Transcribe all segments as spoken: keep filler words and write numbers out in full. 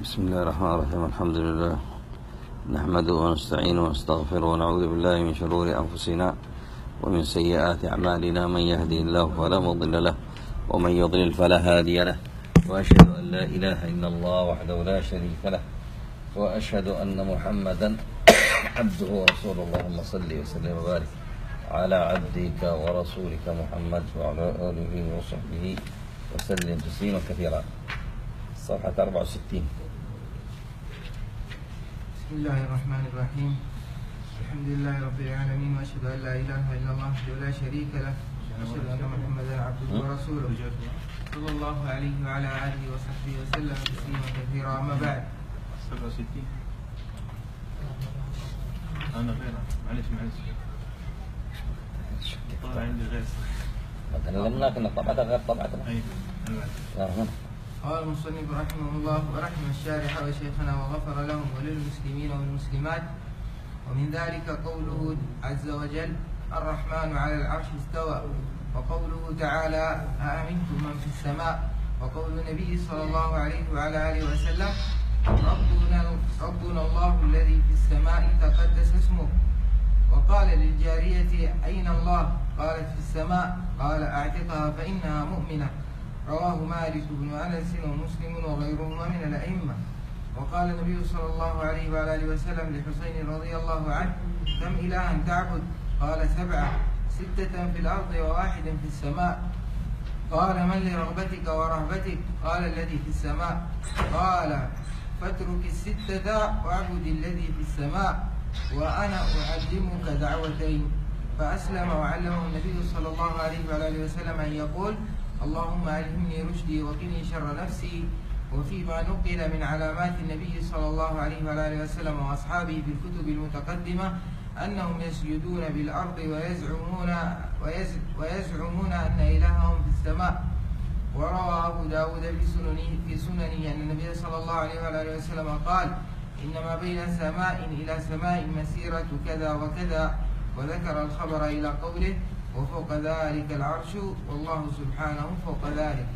بسم الله الرحمن الرحيم. الحمد لله نحمده ونستعينه ونستغفره ونعوذ بالله من شرور أنفسنا ومن سيئات أعمالنا. من يهدي الله فلا مضل له ومن يضلل فلا هادي له، وأشهد أن لا إله إلا الله وحده لا شريك له، وأشهد أن محمدا عبده ورسوله. اللهم صل وسلم وبارك على عبدك ورسولك محمد وعلى آله وصحبه وسلم تسليما كثيرا. صفحة أربعة وستين. بسم الله الرحمن الرحيم. الحمد لله رب العالمين، وأشهد أن لا إله إلا الله وحده لا شريك له، وأشهد أن محمدا عبده ورسوله صلى الله عليه وعلى آله وصحبه وسلم تسليما كثيرا. أما بعد. سبعة وستين. أنا غير معلش معلش طبعا عندي غير تكلمنا كنا طبعتها غير طبعتنا. أيوة. قال المصنف رحمه الله ورحم الشارح وشيخنا وغفر لهم وللمسلمين والمسلمات. ومن ذلك قوله عز وجل: الرحمن على العرش استوى، وقوله تعالى: أأمنتم من في السماء، وقول النبي صلى الله عليه وعلى آله وسلم: ربنا, ربنا الله الذي في السماء تقدس اسمه. وقال للجارية: أين الله؟ قالت: في السماء. قال: أعتقها فإنها مؤمنة. رواه مالك بن أنس ومسلم وغيرهما من الأئمة. وقال النبي صلى الله عليه وعلى آله وسلم لحسين رضي الله عنه: كم إلها تعبد؟ قال: سبعة، ستة في الأرض وواحد في السماء. قال: من لرغبتك ورهبتك؟ قال: الذي في السماء. قال: فاترك الستة واعبد الذي في السماء، وأنا أعلمك دعوتين. فأسلم وعلمه النبي صلى الله عليه وعلى آله وسلم أن يقول: اللهم ألهمني رشدي وقني شر نفسي. وفيما نقل من علامات النبي صلى الله عليه وعلى آله وسلم وأصحابه في الكتب المتقدمة أنهم يسجدون بالأرض ويزعمون, ويزعمون أن إلههم في السماء. وروى أبو داود في سننه, في سننه أن النبي صلى الله عليه وعلى آله وسلم قال: إنما بين سماء إلى سماء مسيرة كذا وكذا، وذكر الخبر إلى قوله: وفوق ذلك العرش، والله سبحانه فوق ذلك.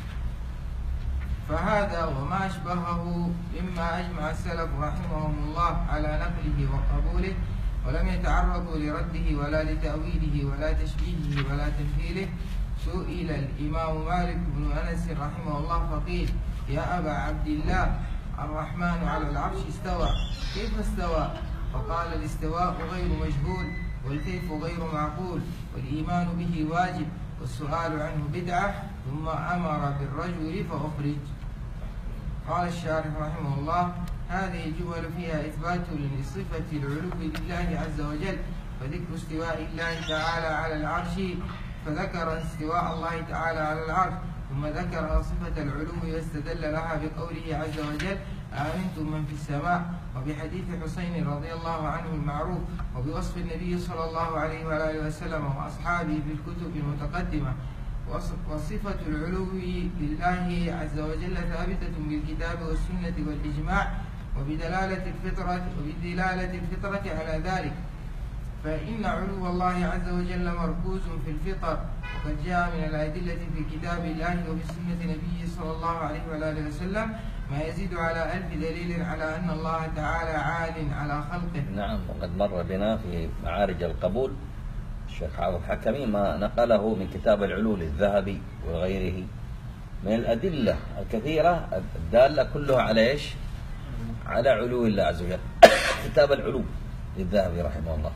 فهذا وما أشبهه مما أجمع السلف رحمهم الله على نقله وقبوله، ولم يتعرضوا لرده ولا لتأويله ولا تشبيهه ولا تمثيله. سئل الإمام مالك بن أنس رحمه الله فقيل: يا أبا عبد الله، الرحمن على العرش استوى، كيف استوى؟ فقال: الاستواء غير مجهول، والكيف غير معقول، والإيمان به واجب، والسؤال عنه بدعة، ثم أمر بالرجل فأخرج. قال الشارح رحمه الله: هذه الجمل فيها إثبات لصفة العلو لله عز وجل، فذكر استواء الله تعالى على العرش، فذكر استواء الله تعالى على العرش، ثم ذكر صفة العلو واستدل لها بقوله عز وجل: آمنتم من في السماء، وبحديث حسين رضي الله عنه المعروف، وبوصف النبي صلى الله عليه وآله وسلم وأصحابه في الكتب المتقدمة. وصفة العلو لله عز وجل ثابتة بالكتاب والسنة والإجماع، وبدلالة الفطرة وبدلالة الفطرة على ذلك، فإن علو الله عز وجل مركوز في الفطر، وقد جاء من الأدلة في كتاب الله وفي سنة نبيه صلى الله عليه وآله وسلم ما يزيد على ألف دليل على أن الله تعالى عال على خلقه. نعم، وقد مر بنا في معارج القبول الشيخ حافظ الحكمي ما نقله من كتاب العلو للذهبي وغيره من الأدلة الكثيرة الدالة كلها على إيش؟ على علو الله عز وجل. كتاب العلو للذهبي رحمه الله،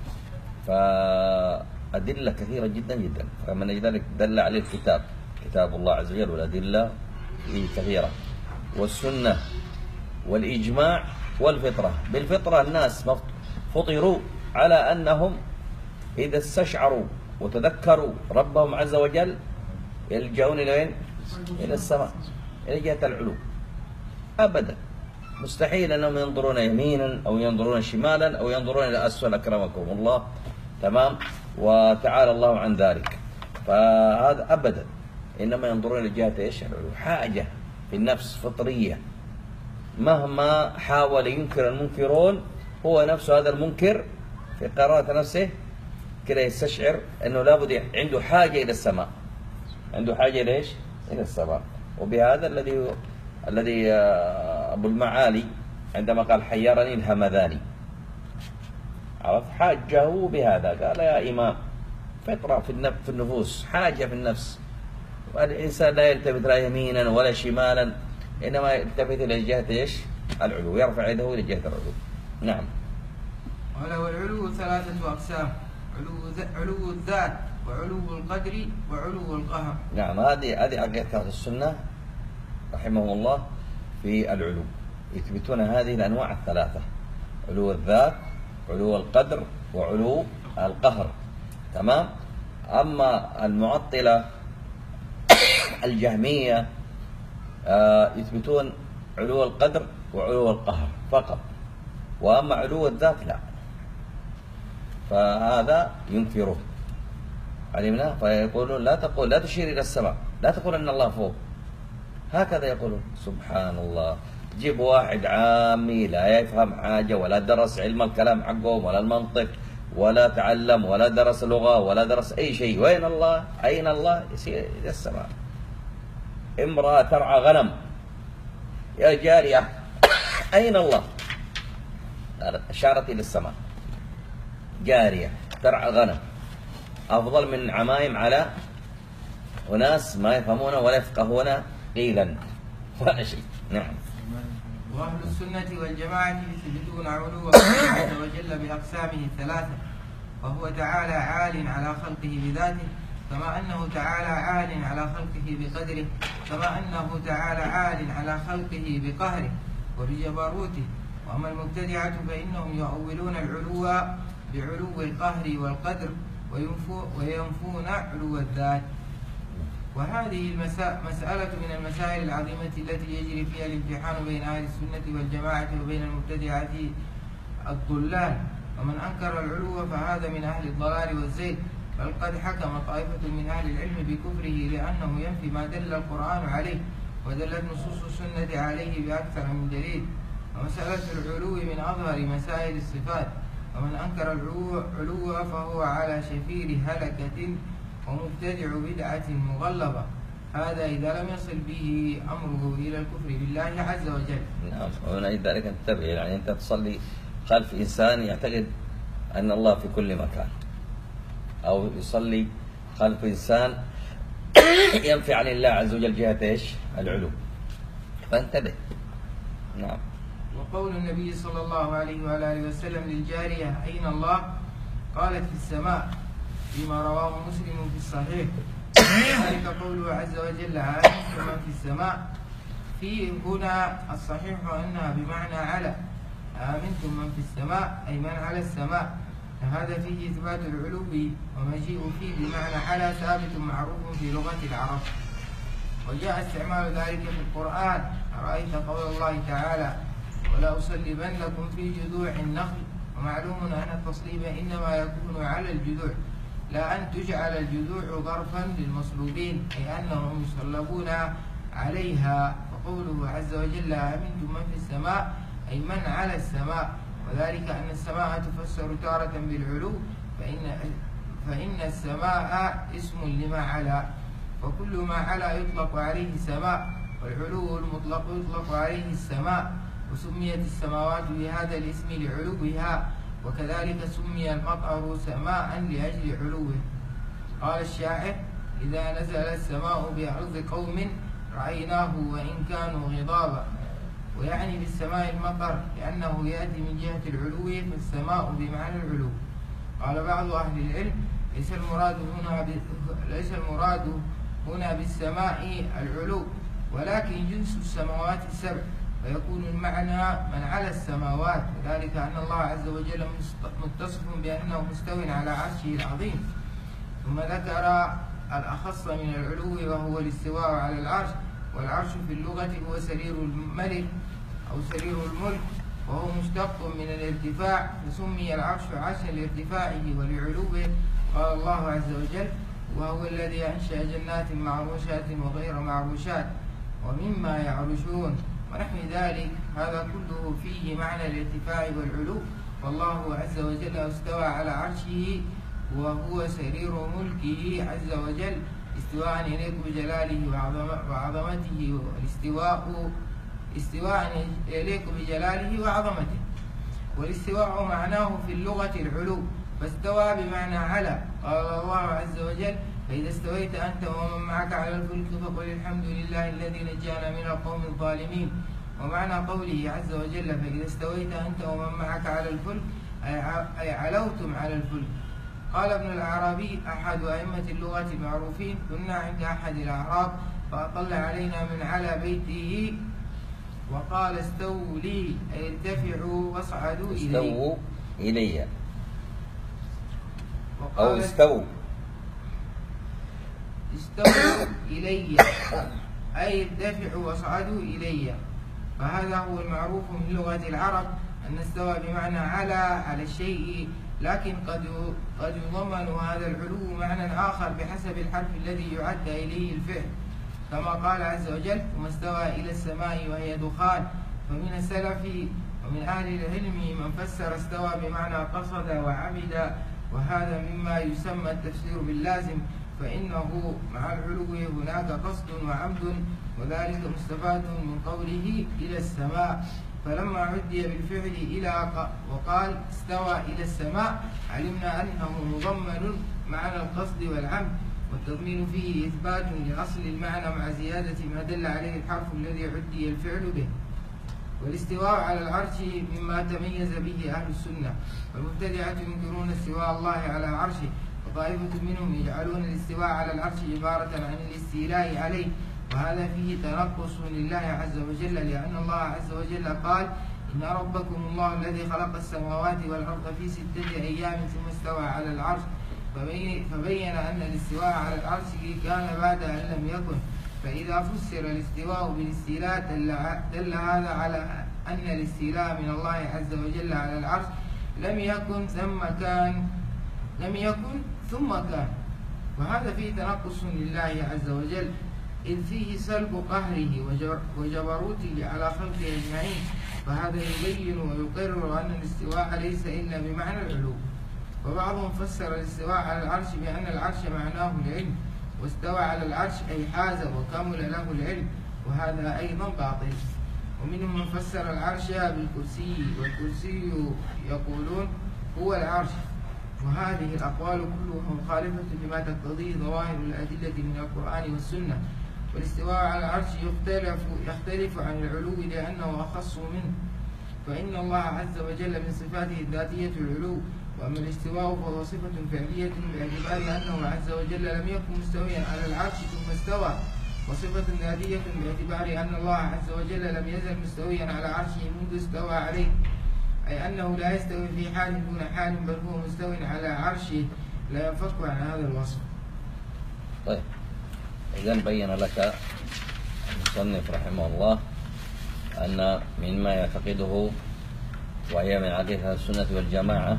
فأدلة كثيرة جدا جدا، فمن ذلك دل عليه الكتاب كتاب الله عز وجل، والأدلة كثيرة، والسنة والإجماع والفطرة. بالفطرة الناس فطروا على أنهم إذا استشعروا وتذكروا ربهم عز وجل يلجؤون إلى وين؟ إلى السماء، إلى جهة العلو. أبدا مستحيل أنهم ينظرون يمينا أو ينظرون شمالا أو ينظرون إلى أسفل، أكرمكم الله، تمام، وتعالى الله عن ذلك. فهذا أبدا، إنما ينظرون إلى جهة إيش؟ العلو. حاجة في النفس فطرية، مهما حاول ينكر المنكرون هو نفسه هذا المنكر في قرارة نفسه كده يستشعر أنه لابد عنده حاجة إلى السماء، عنده حاجة إلى إيش؟ إلى السماء. وبهذا الذي الذي أبو المعالي عندما قال حيرني الهمذاني، عرفت، حاجه بهذا، قال يا إمام فطرة في النفوس، حاجة في النفس، والإنسان لا يلتفت لا يمينا ولا شمالا، إنما يلتفت إلى جهة إيش؟ العلو، يرفع يده إلى جهة العلو. نعم. قال والعلو ثلاثة أقسام: علو علو الذات وعلو القدر وعلو القهر. نعم، هذه هذه عقيدة أهل السنة رحمهم الله في العلو، يثبتون هذه الأنواع الثلاثة: علو الذات، علو القدر، وعلو القهر. تمام. أما المعطلة الجهمية آه يثبتون علو القدر وعلو القهر فقط، وأما علو الذات لا، فهذا ينكره. علمنا. فيقولون لا تقول، لا تشير إلى السماء، لا تقول أن الله فوق، هكذا يقولون. سبحان الله، جيب واحد عامي لا يفهم حاجة ولا درس علم الكلام حقهم ولا المنطق ولا تعلم ولا درس لغة ولا درس أي شيء، وين الله؟ أين الله؟ يسير إلى السماء. امرأة ترعى غنم، يا جارية أين الله؟ أشارت إلى السماء. جارية ترعى غنم أفضل من عمايم على أناس ما يفهمون ولا يفقهون قيلا ولا شيء. نعم. وأهل السنة والجماعة يثبتون علو الله عز وجل بأقسامه الثلاثة، وهو تعالى عال على خلقه بذاته، كما أنه تعالى عال على خلقه بقدره، كما أنه تعالى عال على خلقه بقهره وبجبروته. وأما المبتدعة فإنهم يؤولون العلو بعلو القهر والقدر وينفون علو الذات. وهذه مسألة من المسائل العظيمة التي يجري فيها الامتحان بين أهل السنة والجماعة وبين المبتدعة الضلال. ومن أنكر العلو فهذا من أهل الضلال والزيغ، بل قد حكم طائفة من أهل العلم بكفره لأنه ينفي ما دل القرآن عليه ودلت نصوص السنة عليه بأكثر من دليل. ومسألة العلو من أظهر مسائل الصفات، ومن أنكر العلو فهو على شفير هلكة ومبتدع بدعة مغلظة، هذا إذا لم يصل به أمره إلى الكفر بالله عز وجل. نعم. ومن ذلك أن تنتبه، يعني أنت تصلي خلف إنسان يعتقد أن الله في كل مكان، أو يصلي خلف إنسان ينفي عن الله عز وجل جهة إيش؟ العلو، فانتبه. نعم. وقول النبي صلى الله عليه وآله وسلم للجارية أين الله؟ قالت في السماء، فيما رواه مسلم في الصحيح. ذلك قوله عز وجل أأمنتم من في السماء، في هنا الصحيح أنها بمعنى على، أأمنتم من في السماء أي من على السماء، فهذا فيه إثبات العلو، ومجيء فيه بمعنى على ثابت معروف في لغة العرب، وجاء استعمال ذلك في القرآن. أرأيت قول الله تعالى ولا أصلبنكم في جذوع النخل، ومعلوم أن التصليب إنما يكون على الجذوع، لا أن تجعل الجذوع ظرفا للمصلوبين، أي أنهم يصلبون عليها. وقوله عز وجل أأمنتم من في السماء أي من على السماء، وذلك أن السماء تفسر تارة بالعلو، فإن, فإن السماء اسم لما على، وكل ما على يطلق عليه سماء، والعلو المطلق يطلق عليه السماء، وسميت السماوات بهذا الاسم لعلوها، وكذلك سمي المطر سماء لأجل علوه. قال الشاعر إذا نزل السماء بأرض قوم رأيناه وإن كانوا غضابا، ويعني بالسماء المطر لأنه يأتي من جهة العلو، فالسماء بمعنى العلو. قال بعض أهل العلم ليس المراد هنا ليس المراد هنا بالسماء العلو، ولكن جنس السماوات السبع، ويكون المعنى من على السماوات، وذلك أن الله عز وجل متصف بأنه مستو على عرشه العظيم. ثم ذكر الأخص من العلو وهو الاستواء على العرش، والعرش في اللغة هو سرير الملك أو سرير الملك، وهو مشتق من الارتفاع، فسمي العرش عرشا لارتفاعه ولعلوه. قال الله عز وجل وهو الذي أنشأ جنات معروشات وغير معروشات ومما يعرشون ونحو ذلك، هذا كله فيه معنى الارتفاع والعلو. والله عز وجل استوى على عرشه وهو سرير ملكه عز وجل استواء يليق بجلاله وعظمته. والاستواء استواء يليق بجلاله وعظمته. والاستواء معناه في اللغة العلو، فاستوى بمعنى على. قال الله عز وجل: فإذا استويت أنت ومن معك على الفلك فقل الحمد لله الذي نجانا من القوم الظالمين. ومعنى قوله عز وجل: فإذا استويت أنت ومن معك على الفلك أي علوتم على الفلك. قال ابن الأعرابي أحد أئمة اللغة المعروفين: كنا عند أحد الأعراب فأطل علينا من على بيته وقال: استووا لي أي ارتفعوا واصعدوا إلي. استووا إلي أو وقال: استووا استووا إلي أي ارتفعوا واصعدوا إلي. فهذا هو المعروف من لغة العرب، أن استوى بمعنى على على الشيء، لكن قد قد يضمن هذا العلو معنى آخر بحسب الحرف الذي يعد إليه الفعل، كما قال عز وجل: ثم استوى إلى السماء وهي دخان. فمن السلف ومن أهل العلم من فسر استوى بمعنى قصد وعمد، وهذا مما يسمى التفسير باللازم، فإنه مع العلو هناك قصد وعمد، وذلك مستفاد من قوله إلى السماء. فلما عدي بالفعل إلى وقال استوى إلى السماء علمنا أنه مضمن معنى القصد والعمد، والتضمين فيه إثبات لأصل المعنى مع زيادة ما دل عليه الحرف الذي عدي الفعل به. والاستواء على العرش مما تميز به أهل السنة، والمبتدعة ينكرون استواء الله على عرشه، وطائفة منهم يجعلون الاستواء على العرش عبارة عن الاستيلاء عليه، وهذا فيه تنقص لله عز وجل، لأن الله عز وجل قال: إن ربكم الله الذي خلق السماوات والأرض في ستة أيام ثم استوى على العرش. فبين أن الاستواء على العرش كان بعد أن لم يكن، فإذا فسر الاستواء بالاستيلاء دل هذا على أن الاستيلاء من الله عز وجل على العرش لم يكن ثم كان لم يكن ثم كان، وهذا فيه تنقص لله عز وجل، إذ فيه سلب قهره وجبروته على خلقه أجمعين. فهذا يبين ويقرر أن الاستواء ليس إلا بمعنى العلو. وبعضهم فسر الاستواء على العرش بأن العرش معناه العلم، واستوى على العرش أي حاز وكمل له العلم، وهذا أيضا باطل. ومنهم من فسر العرش بالكرسي، والكرسي يقولون هو العرش، وهذه الأقوال كلها مخالفة لما تقتضيه ظواهر الأدلة من القرآن والسنة. والاستواء على العرش يختلف يختلف عن العلو لأنه أخص منه، فإن الله عز وجل من صفاته الذاتية العلو، وأما الاستواء فهو صفة فعلية باعتبار أنه عز وجل لم يكن مستويا على العرش ثم استوى، وصفة ذاتية باعتبار أن الله عز وجل لم يزل مستويا على عرشه منذ استوى عليه، أي أنه لا يستوي في حال دون حال، بل هو مستو على عرشه لا ينفك عن هذا الوصف. طيب، إذن بين لك المصنف رحمه الله أن مما يعتقده وهي من عقيدة السنة والجماعة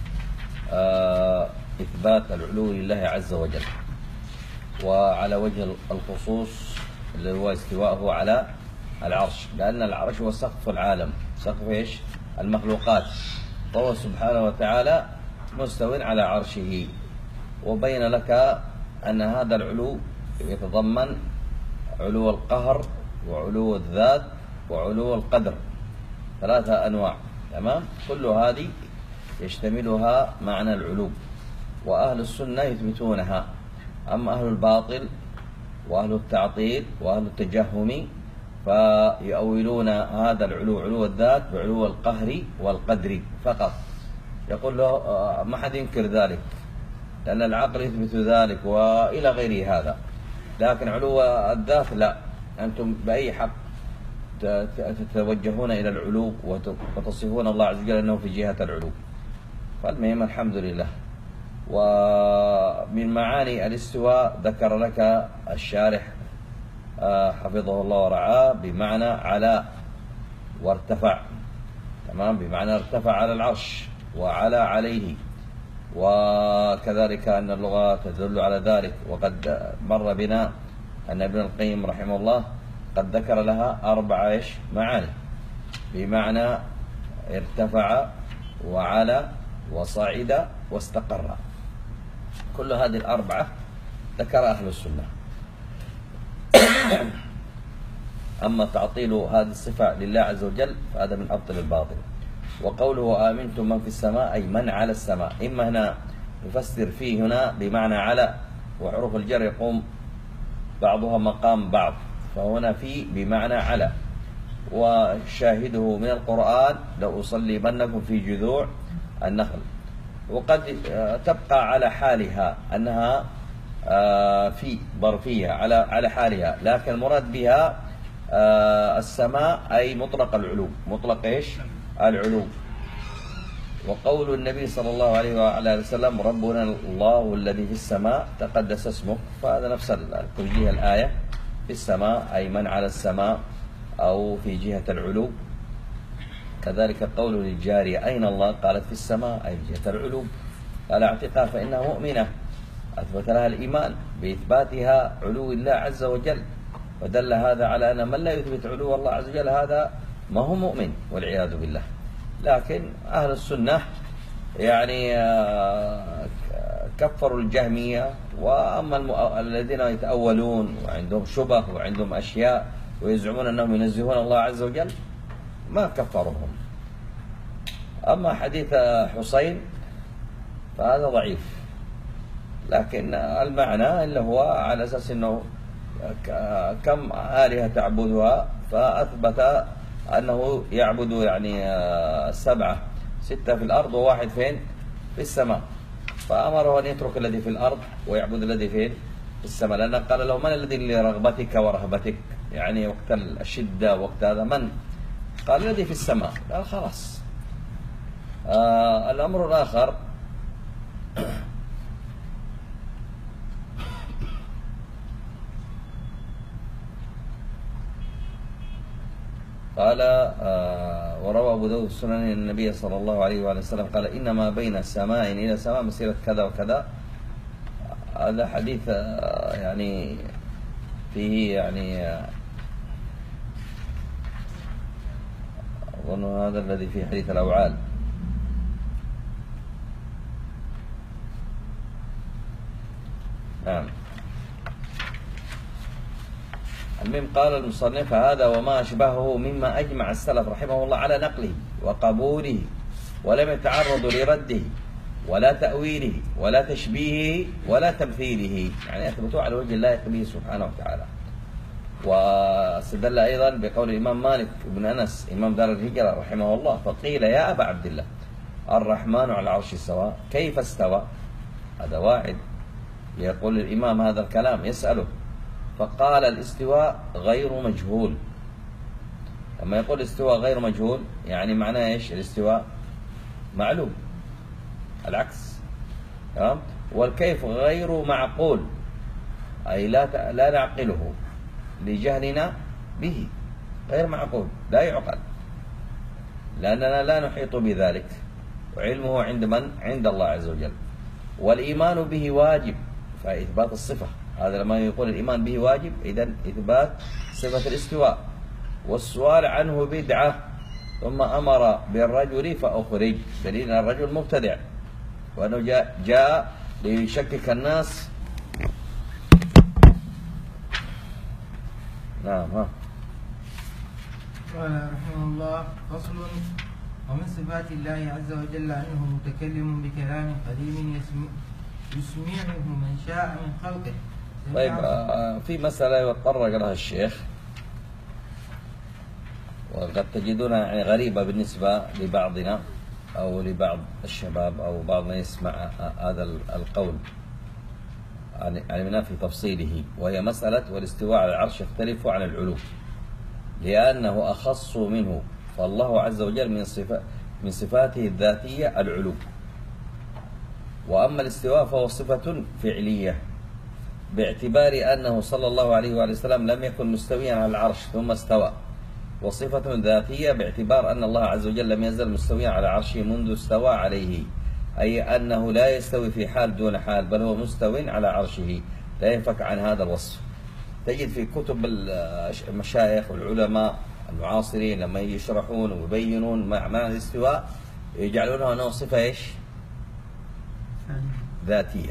إثبات العلو لله عز وجل، وعلى وجه الخصوص اللي هو استواءه على العرش، لأن العرش هو سقف العالم، سقف إيش؟ المخلوقات، فهو سبحانه وتعالى مستو على عرشه. وبين لك أن هذا العلو يتضمن علو القهر وعلو الذات وعلو القدر، ثلاثة أنواع، تمام؟ كل هذه يشتملها معنى العلو، وأهل السنة يثبتونها. أما أهل الباطل وأهل التعطيل وأهل التجهم فيؤولون هذا العلو، علو الذات، بعلو القهر والقدر فقط. يقول له ما حد ينكر ذلك لأن العقل يثبت ذلك وإلى غير هذا، لكن علو الذات لا، أنتم بأي حق تتوجهون إلى العلو وتصفون الله عز وجل أنه في جهة العلو؟ فالمهم الحمد لله. ومن معاني الاستواء ذكر لك الشارح حفظه الله ورعاه بمعنى على وارتفع، تمام، بمعنى ارتفع على العرش وعلى عليه، وكذلك أن اللغة تدل على ذلك. وقد مر بنا أن ابن القيم رحمه الله قد ذكر لها أربع إيش معاني، بمعنى ارتفع وعلى وصعد واستقر. كل هذه الأربعة ذكر أهل السنة. أما تعطيل هذه الصفة لله عز وجل فهذا من أبطل الباطل. وقوله آمنتم من في السماء أي من على السماء، إما هنا نفسر فيه هنا بمعنى على، وحروف الجر يقوم بعضها مقام بعض، فهنا في بمعنى على. وشاهده من القرآن لو أصلبنكم في جذوع النخل. وقد تبقى على حالها أنها في ظرفية على على حالها، لكن المراد بها السماء أي مطلق العلو، مطلق إيش؟ العلو. وقول النبي صلى الله عليه وعلى آله وسلم ربنا الله الذي في السماء تقدس اسمه، فهذا نفس توجيه الآية، في السماء أي من على السماء أو في جهة العلو. كذلك قول للجارية أين الله؟ قالت في السماء أي في جهة العلو. قال اعتقها فإنها مؤمنة، أثبت لها الإيمان بإثباتها علو الله عز وجل، ودل هذا على أن من لا يثبت علو الله عز وجل هذا ما هو مؤمن والعياذ بالله. لكن أهل السنة يعني كفروا الجهمية، وأما الذين يتأولون وعندهم شبه وعندهم أشياء ويزعمون أنهم ينزهون الله عز وجل ما كفرهم. أما حديث حسين فهذا ضعيف، لكن المعنى اللي هو على أساس أنه كم آلهة تعبدها، فأثبت أنه يعبد يعني سبعة، ستة في الأرض وواحد فين؟ في السماء، فأمره أن يترك الذي في الأرض ويعبد الذي فين؟ في السماء، لأنه قال له من الذي لرغبتك ورهبتك، يعني وقت الشدة وقت هذا من؟ قال الذي في السماء. قال خلاص. آه الأمر الآخر قال آه وروى أبو داود السنن النبي صلى الله عليه وآله وسلم قال إنما بين سماء إلى سماء مسيرة كذا وكذا. هذا حديث آه يعني فيه يعني آه أظن هذا الذي في حديث الأوعال. نعم. المهم قال المصنف هذا وما أشبهه مما أجمع السلف رحمه الله على نقله وقبوله، ولم يتعرضوا لرده ولا تأويله ولا تشبيهه ولا تمثيله، يعني أثبتوه على وجه الله به سبحانه وتعالى. واستدل أيضا بقول الإمام مالك بن أنس إمام دار الهجرة رحمه الله، فقيل يا أبا عبد الله الرحمن على العرش استوى كيف استوى؟ هذا واحد يقول الإمام هذا الكلام يسأله، فقال الاستواء غير مجهول. لما يقول الاستواء غير مجهول يعني معناه ايش؟ الاستواء معلوم، العكس. تمام. والكيف غير معقول، أي لا لا نعقله لجهلنا به، غير معقول لا يعقل، لأننا لا نحيط بذلك، وعلمه عند من؟ عند الله عز وجل. والإيمان به واجب، فإثبات الصفة، هذا لما يقول الإيمان به واجب إذن إثبات صفة الاستواء. والسؤال عنه بدعة، ثم أمر بالرجل فأخرج، دليل أن الرجل مبتدع وأنه جاء, جاء ليشكك الناس. نعم. ها قال رحمه الله فصل. ومن صفات الله عز وجل أنه متكلم بكلام قديم يسمعه من شاء من خلقه. طيب في مسألة يتطرق لها الشيخ، وقد تجدونها يعني غريبة بالنسبة لبعضنا أو لبعض الشباب أو بعض من يسمع هذا القول علمنا في تفصيله، وهي مسألة والاستواء على العرش يختلف عن العلو لأنه أخص منه، فالله عز وجل من صفات من صفاته الذاتية العلو، وأما الاستواء فهو صفة فعلية باعتبار أنه صلى الله عليه وآله وسلم لم يكن مستويا على العرش ثم استوى، وصفة ذاتية باعتبار أن الله عز وجل لم يزل مستويا على عرشه منذ استوى عليه، أي أنه لا يستوي في حال دون حال، بل هو مستو على عرشه لا ينفك عن هذا الوصف. تجد في كتب المشايخ والعلماء المعاصرين لما يشرحون ويبينون معنى الاستواء يجعلونه أنه صفة إيش؟ ذاتية،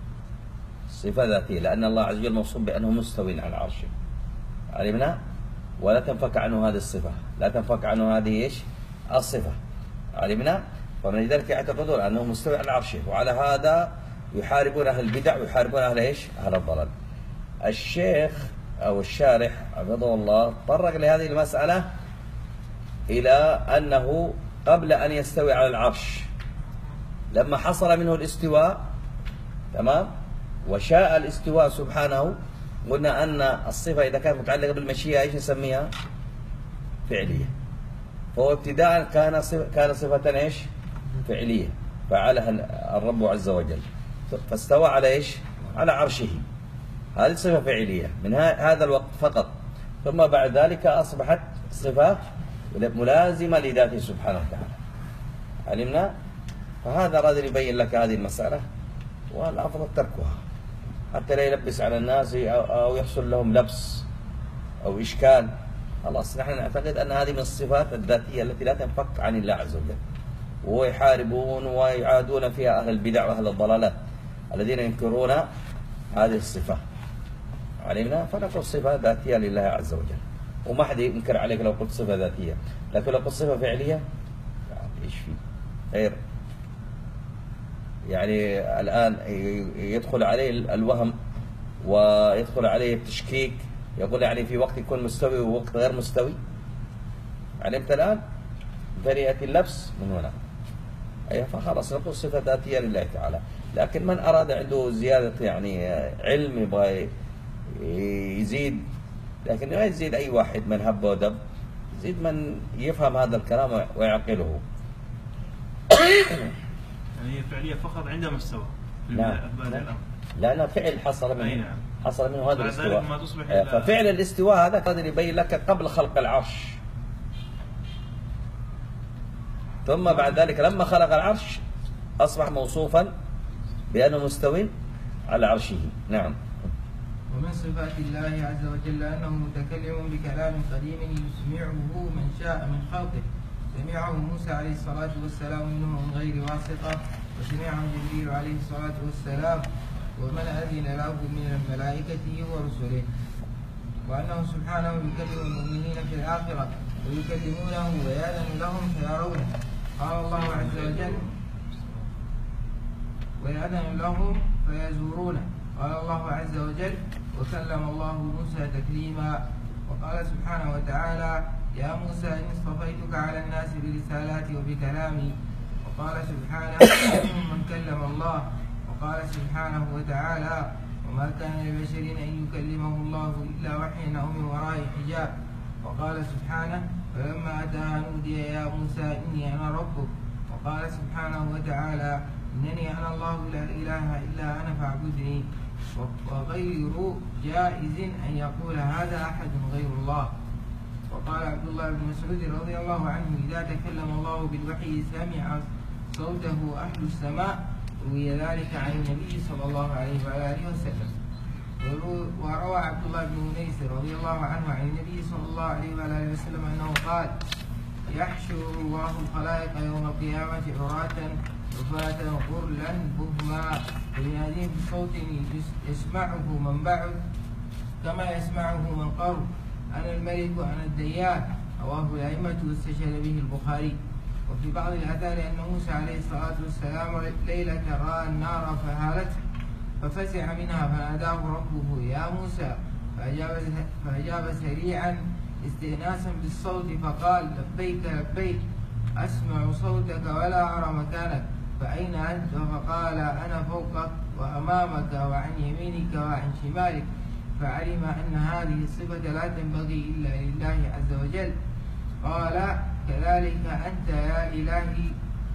صفة ذاتية، لأن الله عز وجل موصوف بأنه مستوي على عرشه. علمنا؟ ولا تنفك عنه هذه الصفة، لا تنفك عنه هذه إيش؟ الصفة. علمنا؟ فمن ذلك يعتقدون أنه مستوي على عرشه، وعلى هذا يحاربون أهل البدع ويحاربون أهل إيش؟ أهل الضلال. الشيخ أو الشارح حفظه الله طرق لهذه المسألة إلى أنه قبل أن يستوي على العرش لما حصل منه الاستواء، تمام، وشاء الاستواء سبحانه، قلنا أن الصفة إذا كانت متعلقة بالمشيئة إيش نسميها؟ فعلية. فهو ابتداء كان صفة كان صفة إيش؟ فعلية، فعلها الرب عز وجل، فاستوى على إيش؟ على عرشه. هذه صفة فعلية من هذا الوقت فقط، ثم بعد ذلك أصبحت صفة ملازمة لذاته سبحانه وتعالى. علمنا؟ فهذا أراد يبين لك هذه المسألة، والأفضل تركها حتى لا يلبس على الناس أو يحصل لهم لبس أو إشكال. خلاص نحن نعتقد أن هذه من الصفات الذاتية التي لا تنفك عن الله عز وجل، ويحاربون ويعادون فيها أهل البدع وأهل الضلالات الذين ينكرون هذه الصفة. علمنا؟ فنقول صفة ذاتية لله عز وجل، وما حد ينكر عليك لو قلت صفة ذاتية، لكن لو قلت صفة فعلية يعني إيش فيه؟ خير. يعني الآن يدخل عليه الوهم ويدخل عليه التشكيك، يقول يعني في وقت يكون مستوي ووقت غير مستوي. علمت الآن؟ فليأتي اللبس من هنا. أي فخلاص نقول صفة ذاتية لله تعالى. لكن من أراد عنده زيادة يعني علم يبغى يزيد، لكن لا يزيد أي واحد من هب ودب، يزيد من يفهم هذا الكلام ويعقله. يعني هي فعلية فقط عندما استوى. نعم. لأن فعل حصل منه، نعم. حصل منه هذا الاستواء. آه ففعل الاستواء هذا قد يبين لك قبل خلق العرش، ثم بعد ذلك لما خلق العرش أصبح موصوفا بأنه مستوٍ على عرشه. نعم. ومن صفات الله عز وجل أنه متكلم بكلام قديم يسمعه من شاء من خلقه، سمعه موسى عليه الصلاة والسلام منه من غير واسطة، وسمعه جبريل عليه الصلاة والسلام ومن أذن له من ملائكته ورسله، وأنه سبحانه يكلم المؤمنين في الآخرة ويكلمونه ويأذن لهم فيرونه. قال الله عز وجل: ويأذن لهم فيزورونه. قال الله عز وجل: وكلم الله موسى تكليما. وقال سبحانه وتعالى: يا موسى إني اصطفيتك على الناس برسالاتي وبكلامي. وقال سبحانه: منهم من كلم الله. وقال سبحانه وتعالى: وما كان لبشر أن يكلمه الله إلا وحيا أو من وراء حجاب. وقال سبحانه: فلما أتاها نودي يا موسى إني أنا ربك. وقال سبحانه وتعالى: إنني أنا الله لا إله إلا أنا فاعبدني. وغير جائز أن يقول هذا أحد غير الله. وقال عبد الله بن مسعود رضي الله عنه: إذا تكلم الله بالوحي سمع صوته أهل السماء. روي ذلك عن النبي صلى الله عليه وآله وسلم. وروى عبد الله بن أنيس رضي الله عنه عن النبي صلى الله عليه وآله وسلم أنه قال: يحشر الله الخلائق يوم القيامة عراة رفاة غرلا بهما، ويناديهم بصوت يسمعه من بعد كما يسمعه من قرب: أنا الملك وأنا الديان. رواه الأئمة واستشهد به البخاري. وفي بعض الآثار أن موسى عليه الصلاة والسلام ليلة رأى النار فهالته ففزع منها فناداه ربه: يا موسى، فأجاب, فأجاب سريعا استئناسا بالصوت فقال: لبيك لبيك، أسمع صوتك ولا أرى مكانك، فأين أنت؟ فقال: أنا فوقك وأمامك وعن يمينك وعن شمالك. فعلم أن هذه الصفة لا تنبغي إلا لله عز وجل. قال: كذلك أنت يا إلهي،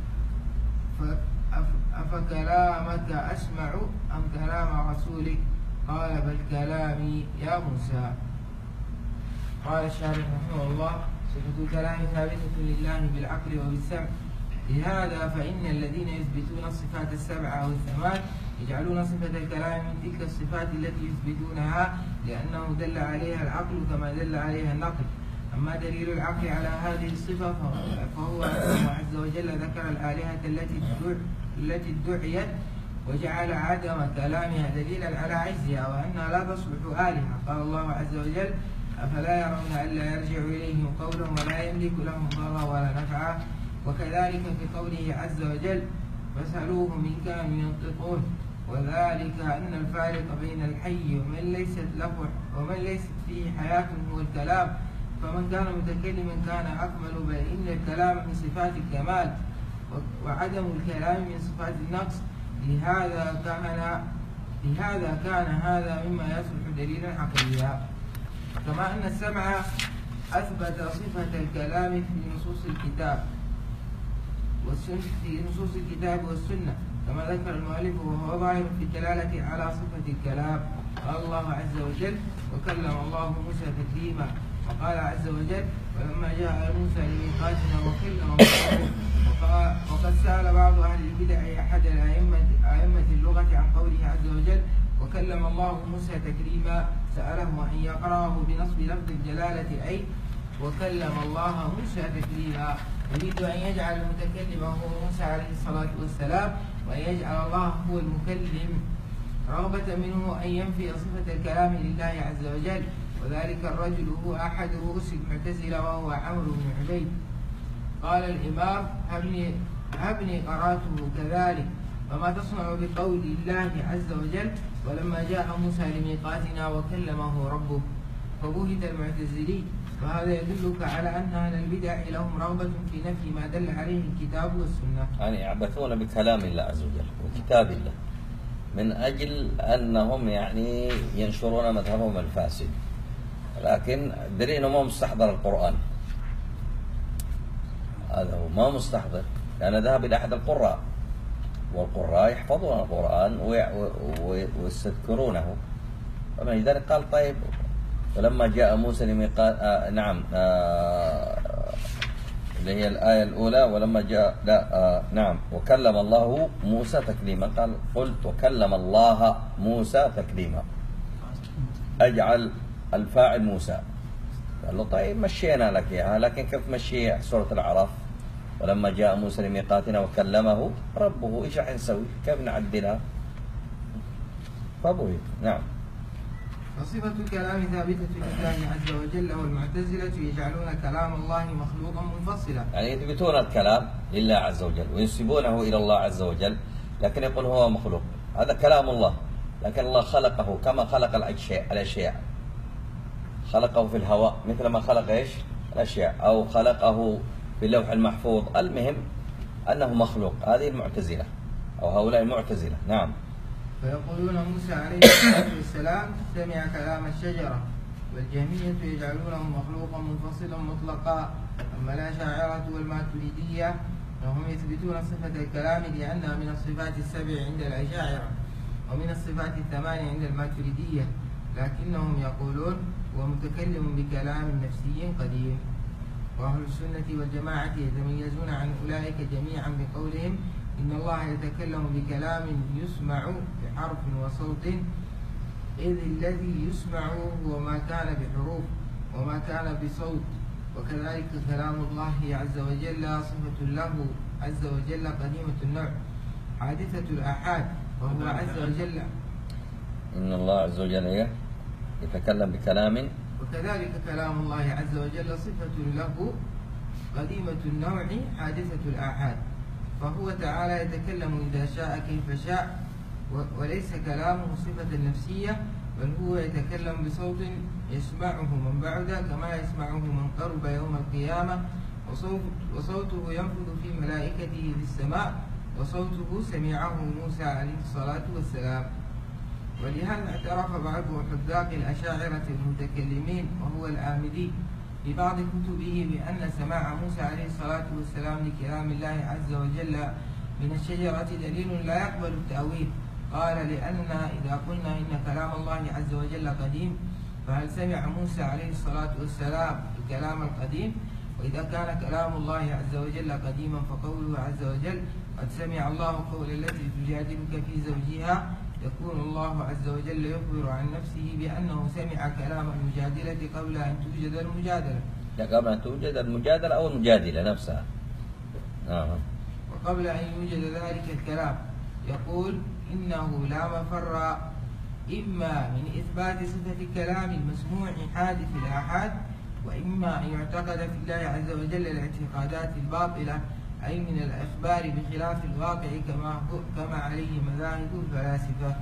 أفكلامك أسمع أم كلام رسولك؟ قال: بل كلامي يا موسى. قال الشارح رحمه الله: صفة الكلام ثابتة لله بالعقل وبالسمع. لهذا فإن الذين يثبتون الصفات السبعة والثمان يجعلون صفة الكلام من تلك الصفات التي يثبتونها لأنه دل عليها العقل كما دل عليها النقل. أما دليل العقل على هذه الصفة فهو أنه عز وجل ذكر الآلهة التي التي ادعيت وجعل عدم كلامها دليلا على عجزها وأنها لا تصلح آلهة. قال الله عز وجل: أفلا يرون ألا يرجع إليهم قولهم ولا يملك لهم ضرا ولا نفعا. وكذلك في قوله عز وجل فاسألوهم إن كانوا ينطقون، وذلك أن الفارق بين الحي ومن ليست له ومن ليست فيه حياة هو الكلام، فمن كان متكلما كان أكمل، بل إن الكلام من صفات الكمال وعدم الكلام من صفات النقص. لهذا كان لهذا كان هذا مما يصلح دليلا عقليا. كما أن السمع أثبت صفة الكلام في نصوص الكتاب والسنة في نصوص الكتاب والسنة، كما ذكر المؤلف وهو ظاهر في الدلالة على صفة الكلام. قال الله عز وجل وكلم الله موسى تكليما، وقال عز وجل ولما جاء موسى لميقاتنا وكلمه ربه. وقد سأل بعض أهل البدع أحد الأئمة أئمة اللغة عن قوله عز وجل وكلم الله موسى تكليما، سأله أن يقرأه بنصب لفظ الجلالة أي وكلم الله موسى تكليما، يريد أن يجعل المتكلم هو موسى عليه الصلاة والسلام، وأن يجعل الله هو المكلم، رغبة منه أن ينفي صفة الكلام لله عز وجل. وذلك الرجل هو أحد رؤوس المعتزلة وهو عمرو بن عبيد. قال الإمام هبني, هبني قراته كذلك، فما تصنع بقول الله عز وجل ولما جاء موسى لميقاتنا وكلمه ربه؟ فبهت المعتزلي. وهذا يدلك على أن أهل البدع لهم رغبة في نفي ما دل عليه الكتاب والسنة، يعني يعبثون بكلام الله عز وجل وكتاب الله من أجل أنهم يعني ينشرون مذهبهم الفاسد، لكن دري أنه ما مستحضر القرآن، هذا هو ما مستحضر، لأنه ذهب إلى أحد القراء، والقراء يحفظون القرآن ويستذكرونه، فلذلك قال طيب ولما جاء موسى لميقات آه نعم آه اللي هي الآية الأولى ولما جاء لا آه نعم وكلم الله موسى تكليما، قال قلت وكلم الله موسى تكليما، أجعل الفاعل موسى. قال له طيب مشينا لك إياها، لكن كيف مشي سورة الأعراف ولما جاء موسى لميقاتنا وكلمه ربه، إيش راح نسوي؟ كيف نعدلها؟ فبوي نعم. فصفة الكلام ثابتة لله عز وجل، والمعتزلة يجعلون كلام الله مخلوقا منفصلا، يعني يثبتون الكلام لله عز وجل وينسبونه إلى الله عز وجل، لكن يقول هو مخلوق، هذا كلام الله، لكن الله خلقه كما خلق الأشياء، خلقه في الهواء مثل ما خلق إيش الأشياء، أو خلقه في اللوح المحفوظ، المهم أنه مخلوق. هذه المعتزلة أو هؤلاء المعتزلة. نعم. فيقولون موسى عليه الصلاة والسلام سمع كلام الشجرة، والجهمية يجعلونه مخلوقا منفصلا مطلقا. أما الأشاعرة والماتريدية فهم يثبتون صفة الكلام لأنها من الصفات السبع عند الأشاعرة ومن الصفات الثمان عند الماتريدية، لكنهم يقولون هو متكلم بكلام نفسي قديم. وأهل السنة والجماعة يتميزون عن أولئك جميعا بقولهم إن الله يتكلم بكلام يسمع بحرف وصوت، إذ الذي يسمع هو ما كان بحروف وما كان بصوت. وكذلك كلام الله عز وجل صفة له عز وجل قديمة النوع حادثة الآحاد، وهو عز وجل إن الله عز وجل يتكلم بكلام، وكذلك كلام الله عز وجل صفة له قديمة النوع حادثة الآحاد، فهو تعالى يتكلم إذا شاء كيف شاء، وليس كلامه صفة نفسية، بل هو يتكلم بصوت يسمعه من بعد كما يسمعه من قرب يوم القيامة، وصوته ينفذ في ملائكته في السماء، وصوته سمعه موسى عليه الصلاة والسلام. ولهذا اعترف بعض حذاق الأشاعرة المتكلمين وهو الآمدي في بعض كتبه بأن سماع موسى عليه الصلاة والسلام لكلام الله عز وجل من الشجرة دليل لا يقبل التأويل. قال لأن إذا قلنا إن كلام الله عز وجل قديم، فهل سمع موسى عليه الصلاة والسلام الكلام القديم؟ وإذا كان كلام الله عز وجل قديما فقوله عز وجل قد سمع الله قول التي تجادلك في زوجها، يكون الله عز وجل يخبر عن نفسه بأنه سمع كلام المجادلة قبل أن توجد المجادلة. قبل أن توجد المجادلة أو المجادلة نفسها. آه. وقبل أن يوجد ذلك الكلام يقول إنه لا مفر إما من إثبات صفة الكلام المسموع حادث الآحاد، وإما أن يعتقد في الله عز وجل الاعتقادات الباطلة، أي من الإخبار بخلاف الواقع كما كما عليه مذاهب الفلاسفة.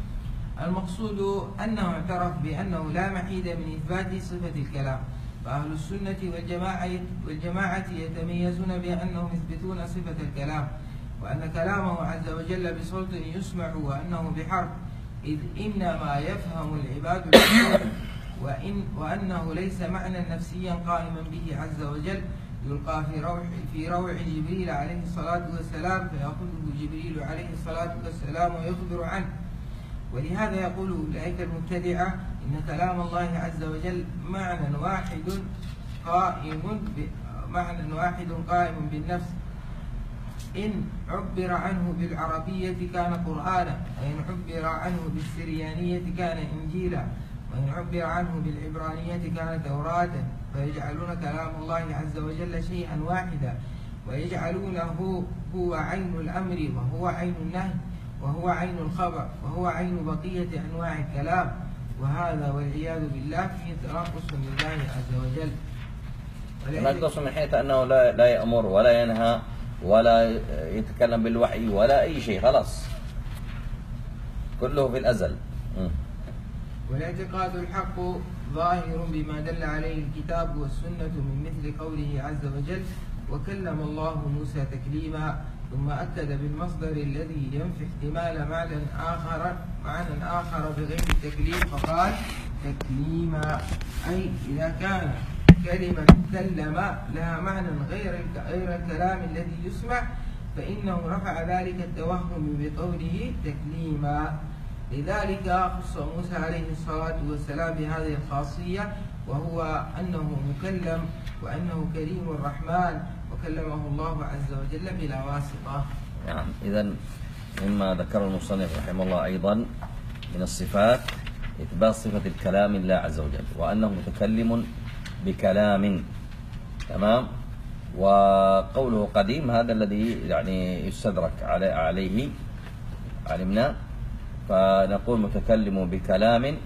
المقصود أنه اعترف بأنه لا محيد من إثبات صفة الكلام، فأهل السنة والجماعة والجماعة يتميزون بأنهم يثبتون صفة الكلام، وأن كلامه عز وجل بصوت يسمع، وأنه بحرف، إذ إنما يفهم العباد بالصوت، وإن وأنه ليس معنى نفسيا قائما به عز وجل يلقى في روع في روع جبريل عليه الصلاة والسلام فيأخذه جبريل عليه الصلاة والسلام ويخبر عنه. ولهذا يقول أولئك المبتدعة إن كلام الله عز وجل معنى واحد قائم معنى واحد قائم بالنفس، إن عبر عنه بالعربية كان قرآنا، وإن عبر عنه بالسريانية كان إنجيلا، وإن عبر عنه بالعبرانية كان توراة، فيجعلون كلام الله عز وجل شيئا واحدا، ويجعلونه هو عين الأمر وهو عين النهي وهو عين الخبر وهو عين بقية أنواع الكلام، وهذا والعياذ بالله فيه تناقص لله عز وجل. تناقص من حيث أنه لا لا يأمر ولا ينهى ولا يتكلم بالوحي ولا أي شيء، خلاص كله في الأزل. والاعتقاد الحق ظاهر بما دل عليه الكتاب والسنة من مثل قوله عز وجل: وكلم الله موسى تكليما، ثم أكد بالمصدر الذي ينفي احتمال معنى آخر معنى آخر بغير التكليم فقال تكليما، أي إذا كان كلمة كلم لها معنى غير غير الكلام الذي يسمع فإنه رفع ذلك التوهم بقوله تكليما. لذلك خص موسى عليه الصلاة والسلام بهذه الخاصية، وهو أنه مكلم وأنه كريم الرحمن، وكلمه الله عز وجل بلا واسطة. نعم، إذن مما ذكر المصنف رحمه الله أيضا من الصفات إثبات صفة الكلام لله عز وجل، وأنه متكلم بكلام، تمام. وقوله قديم هذا الذي يعني يستدرك عليه علمنا، فنقول متكلم بكلام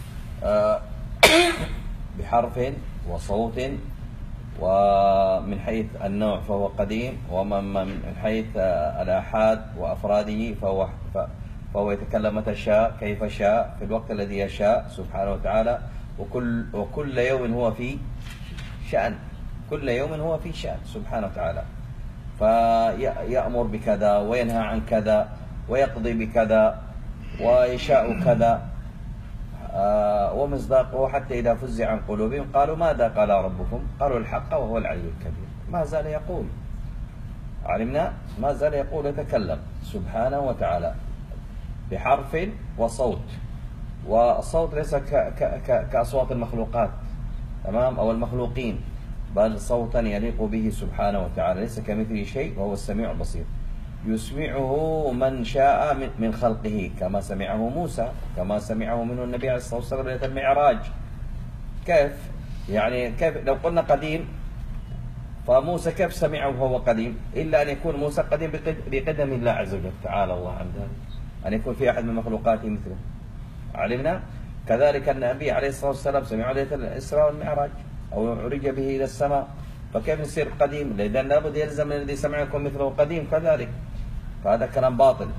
بحرف وصوت، ومن حيث النوع فهو قديم، ومن حيث الآحاد وأفراده فهو فهو يتكلم متى شاء كيف شاء في الوقت الذي يشاء سبحانه وتعالى، وكل وكل يوم هو في شأن، كل يوم هو في شأن سبحانه وتعالى، فيأمر بكذا وينهى عن كذا ويقضي بكذا ويشاء كذا. آه ومصداقه حتى إذا فزع عن قلوبهم قالوا ماذا قال ربكم؟ قالوا الحق وهو العلي الكبير. ما زال يقول، علمنا ما زال يقول يتكلم سبحانه وتعالى بحرف وصوت، والصوت ليس كأصوات المخلوقات، تمام، أو المخلوقين، بل صوتا يليق به سبحانه وتعالى، ليس كمثله شيء وهو السميع البصير. يسمعه من شاء من خلقه، كما سمعه موسى، كما سمعه منه النبي عليه الصلاة والسلام ليلة المعراج. كيف يعني؟ كيف لو قلنا قديم فموسى كيف سمعه وهو قديم؟ إلا أن يكون موسى قديم بقدم الله عز وجل، تعالى الله عن ذلك، أن يكون في أحد من مخلوقاته مثله. علمنا كذلك النبي عليه الصلاة والسلام سمعه ليلة الإسراء والمعراج، أو عرج به إلى السماء، فكيف يصير قديم؟ لأن لابد يلزم الذي سمع يكون مثله قديم كذلك، فهذا كلام باطل.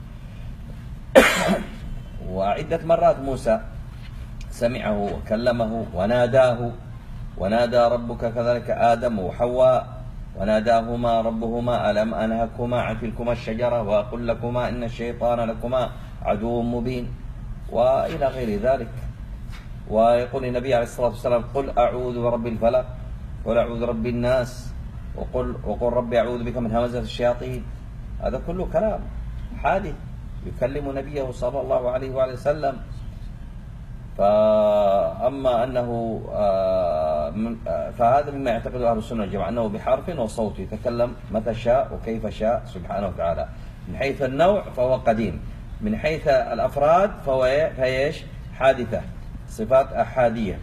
وعدة مرات موسى سمعه وكلمه وناداه، ونادى ربك كذلك آدم وحواء، وناداهما ربهما ألم أنهكما عن تلكما الشجرة وأقول لكما إن الشيطان لكما عدو مبين، وإلى غير ذلك. ويقول النبي عليه الصلاة والسلام قل أعوذ برب الفلق، قل أعوذ برب الناس، وقل, وقل ربي أعوذ بك من همزة الشياطين. هذا كله كلام حادث يكلم نبيه صلى الله عليه وآله وسلم. فأما أنه فهذا مما يعتقد أهل السنة والجماعة، أنه بحرف وصوت يتكلم متى شاء وكيف شاء سبحانه وتعالى. من حيث النوع فهو قديم، من حيث الأفراد فهو ايش؟ حادثة، صفات أحادية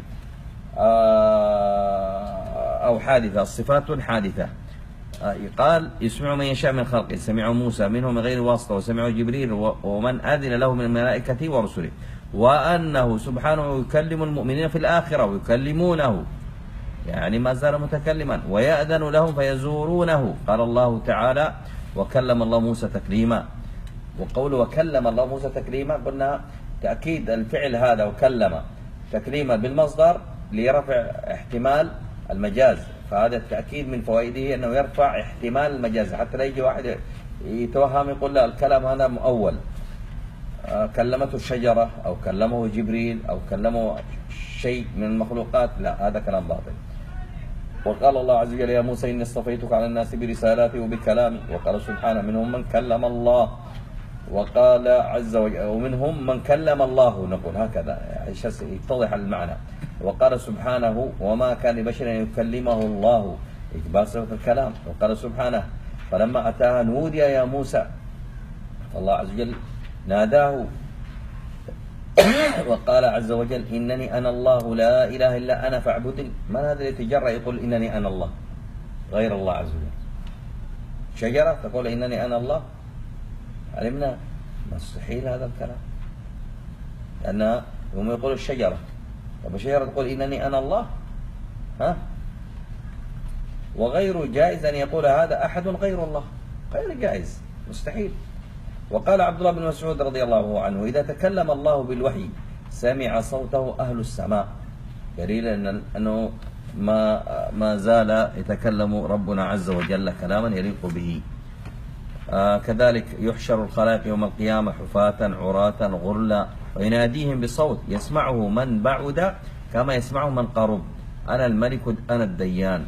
أو حادثة، صفات حادثة. قال يسمع من يشاء من خلقه، سمعوا موسى منه من غير واسطة، وسمعوا جبريل ومن أذن له من الملائكة ورسله، وأنه سبحانه يكلم المؤمنين في الآخرة ويكلمونه، يعني ما زال متكلما، ويأذن لهم فيزورونه. قال الله تعالى وكلم الله موسى تكليما. وقوله وكلم الله موسى تكليما قلنا تأكيد الفعل هذا وكلم تكليما بالمصدر ليرفع احتمال المجاز، فهذا التأكيد من فوائده أنه يرفع احتمال المجاز، حتى لا يجي واحد يتوهم يقول لا الكلام هذا مؤول، كلمته الشجرة أو كلمه جبريل أو كلمه شيء من المخلوقات، لا هذا كلام باطل. وقال الله عز وجل يا موسى إني اصطفيتك على الناس برسالاتي وبكلامي. وقال سبحانه منهم من كلم الله، وقال عز وجل ومنهم من كلم الله، نقول هكذا يتضح المعنى. وقال سبحانه وما كان لبشر أن يكلمه الله، إثبات صفة الكلام. وقال سبحانه فلما أتاها نودي يا موسى، الله عز وجل ناداه. وقال عز وجل إنني أنا الله لا إله إلا أنا فاعبدني. من هذا اللي يتجرأ يقول إنني أنا الله غير الله عز وجل؟ شجرة تقول إنني أنا الله؟ علمنا مستحيل هذا الكلام، لأن هم يقولوا الشجرة، طب الشجرة تقول إنني أنا الله؟ ها؟ وغير جائز أن يقول هذا أحد غير الله، غير جائز مستحيل. وقال عبد الله بن مسعود رضي الله عنه إذا تكلم الله بالوحي سمع صوته أهل السماء، دليل أن أنه ما ما زال يتكلم ربنا عز وجل كلاما يليق به. آه كذلك يحشر الخلائق يوم القيامة حفاة عراة غرلا ويناديهم بصوت يسمعه من بعد كما يسمعه من قرب، أنا الملك أنا الديان.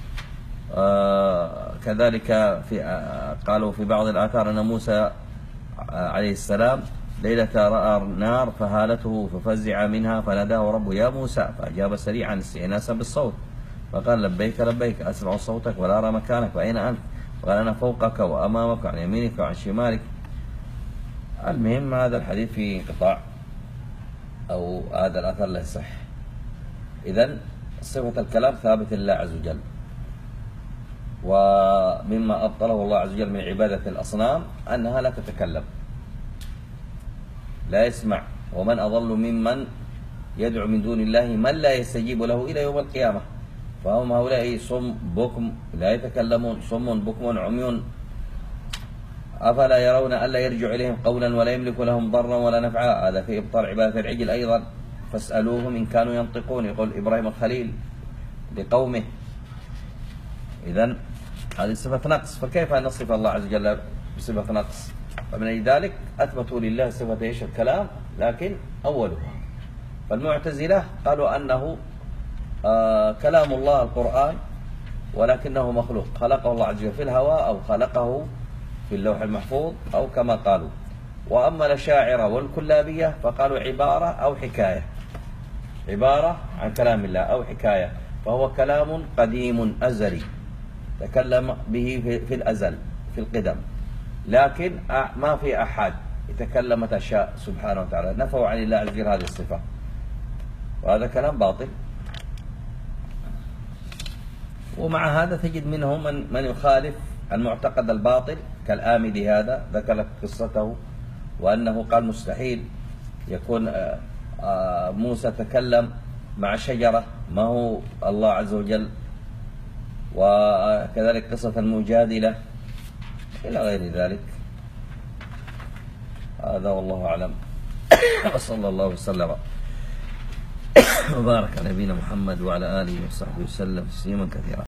آه كذلك في آه قالوا في بعض الآثار أن موسى عليه السلام ليلة رأى نار فهالته ففزع منها فناداه ربه يا موسى فأجاب سريعا استئناسا بالصوت فقال لبيك لبيك أسمع صوتك ولا أرى مكانك وأين أنت؟ قال أنا فوقك وأمامك وعن يمينك وعن شمالك. المهم هذا الحديث فيه انقطاع أو هذا الأثر لا يصح. إذن صفة الكلام ثابت لله عز وجل، ومما أبطله الله عز وجل من عبادة الأصنام أنها لا تتكلم لا يسمع، ومن أضل ممن يدعو من دون الله من لا يستجيب له إلى يوم القيامة، فهم هؤلاء صم بكم لا يتكلمون، صم بكم عمي أفلا يرون ألا يرجع إليهم قولا ولا يملك لهم ضرا ولا نفعا. هذا في إبطال عبادة العجل أيضا، فاسألوهم إن كانوا ينطقون، يقول إبراهيم الخليل لقومه. إذن هذه صفة نقص، فكيف أن نصف الله عز وجل بصفة نقص؟ فمن أجل ذلك أثبتوا لله صفة إيش؟ الكلام، لكن أولها. فالمعتزلة قالوا أنه آه كلام الله القرآن ولكنه مخلوق، خلقه الله عز وجل في الهواء أو خلقه في اللوح المحفوظ أو كما قالوا. وأما الأشاعرة والكلابية فقالوا عبارة أو حكاية، عبارة عن كلام الله أو حكاية، فهو كلام قديم أزلي تكلم به في الأزل في القدم، لكن ما في أحد يتكلم متى شاء سبحانه وتعالى. نفوا عن الله عز وجل هذه الصفة، وهذا كلام باطل. ومع هذا تجد منهم من, من يخالف المعتقد الباطل كالآمدي، هذا ذكر لك قصته وأنه قال مستحيل يكون موسى تكلم مع شجرة ما هو الله عز وجل. وكذلك قصة المجادلة إلى غير ذلك. هذا والله أعلم، وصلى الله وسلم وبارك على نبينا محمد وعلى آله وصحبه وسلم تسليما كثيرا.